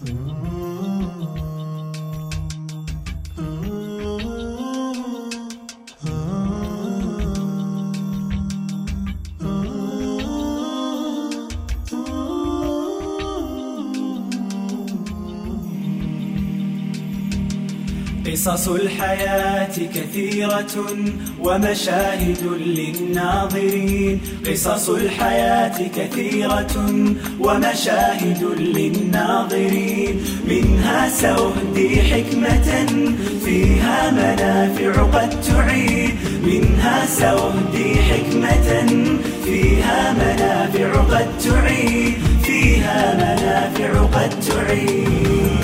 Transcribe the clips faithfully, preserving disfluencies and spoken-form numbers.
قصص الحياة كثيرة ومشاهد للناظرين. قصص الحياة كثيرة ومشاهد للناظرين. منها سأهدي حكمة فيها منافع قد تعين. منها سأهدي حكمة فيها منافع قد تعين. فيها منافع قد تعين.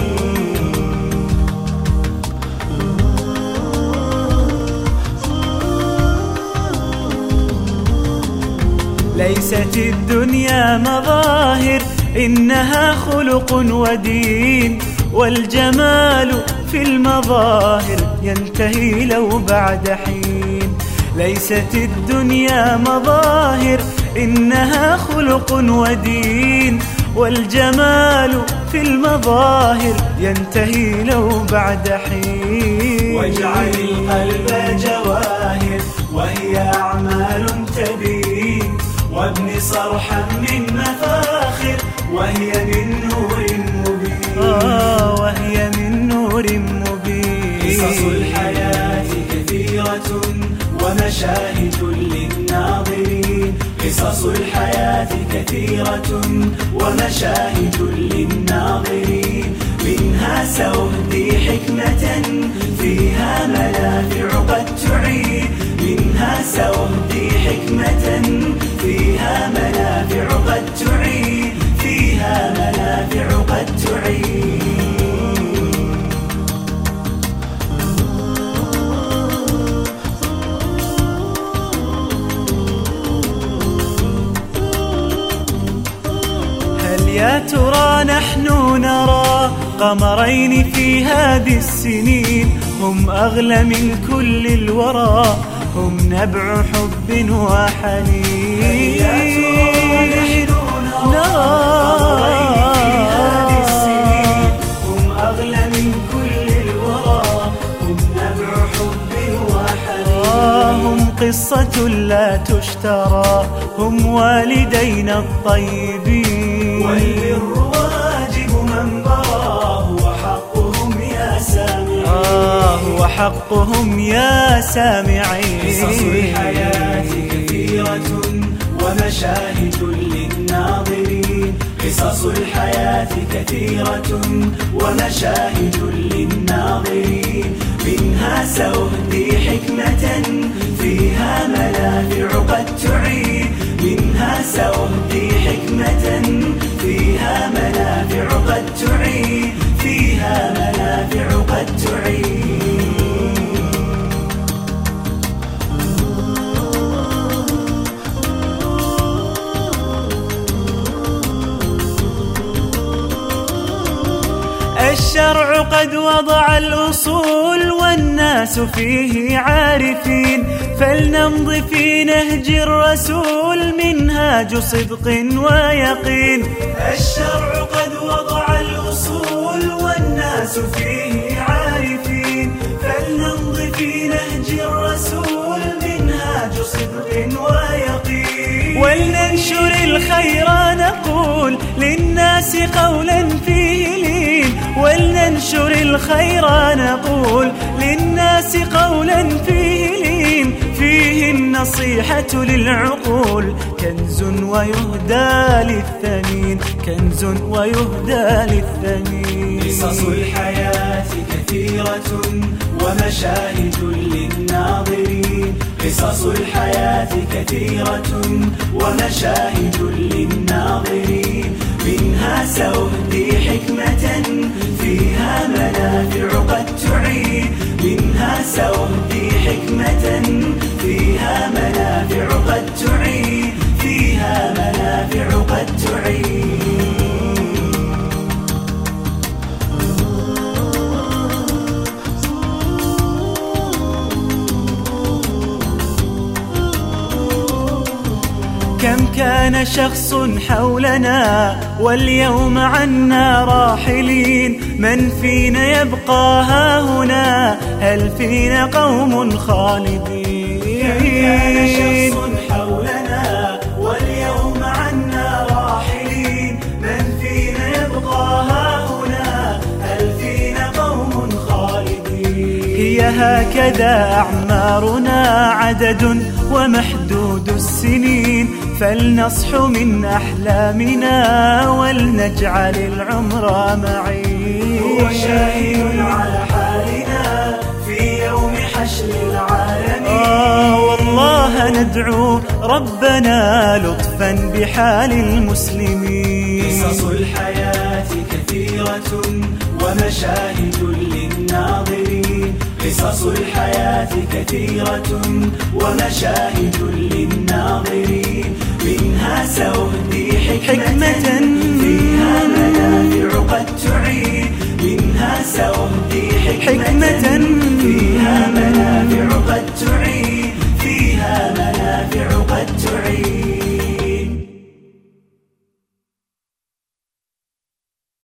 ليست الدنيا مظاهر، إنها خلق ودين. والجمال في المظاهر ينتهي لو بعد حين. ليست الدنيا مظاهر، إنها خلق ودين. والجمال في المظاهر ينتهي لو بعد حين. واجعل القلب جواهر وهي أعمال تبين. وابن صرحا من مفاخر وهي من نور مبين. آه وهي من نور مبين. قصص الحياة كثيرة ومشاهد للناظرين. قصص الحياة كثيرة ومشاهد للناظرين. منها سأهدي حكمة فيها منافع قد تعين. منها سأهدي حكمة فيها منافع قد تعين. فيها منافع قد تعين. هل يا ترى نحن نرى قمرين في هذه السنين؟ هم أغلى من كل الورى، هم نبع حب وحنين. هل يا ترى نحن نرى قمرين في هذه السنين؟ هم أغلى من كل الورى، هم نبع حب وحنين. هم قصة لا تشترى، هم والدينا الطيبين. والبر واجب من براه وحقهم يا سامعين. آه وحقهم يا سامعين. قصص الحياة كثيرة ومشاهد للناظرين. قصص الحياة كثيرة ومشاهد للناظرين. منها سأهدي حكمة فيها منافع قد تعين. منها سأهدي حكمة فيها منافع قد تعين. فيها منافع قد تعين. الشرع قد وضع الأصول والناس فيه عارفين. فلنمض في نهج الرسول منهاج صدق ويقين. الشرع قد وضع الأصول والناس فيه عارفين. فلنمض في نهج الرسول منهاج صدق ويقين. ولننشر الخير نقول للناس قولا فيه لين. ولننشر الخير نقول للناس قولا فيه لين. فيه النصيحة للعقول كنز ويهدى للثمين. كنز ويهدى للثمين. قصص الحياة كثيرة ومشاهد للناظرين. قصص الحياة كثيرة ومشاهد للناظرين. منها سأهدي حكمة فيها منافع قد تعين. منها سأهدي حكمة فيها منافع قد تعين. فيها منافع قد تعين. كم كان شخص حولنا واليوم عنا راحلين، من فينا يبقى هاهنا؟ هل فينا قوم خالدين؟ كم كان شخص حولنا واليوم عنا راحلين، من فينا يبقى هاهنا؟ هل فينا قوم خالدين؟ هي هكذا أعمارنا عدد ومحدود السنين، فلنصح من أحلامنا ولنجعل العمر معين. هو شاهد على حالنا في يوم حشر العالمين. آه والله ندعو ربنا لطفا بحال المسلمين. قصص الحياة كثيرة ومشاهد للناظرين، قصص الحياة كثيرة ومشاهد للناظرين، منها سأهدي حكمة فيها منافع قد تعين، منها سأهدي حكمة فيها منافع قد تعين، فيها منافع قد تعين.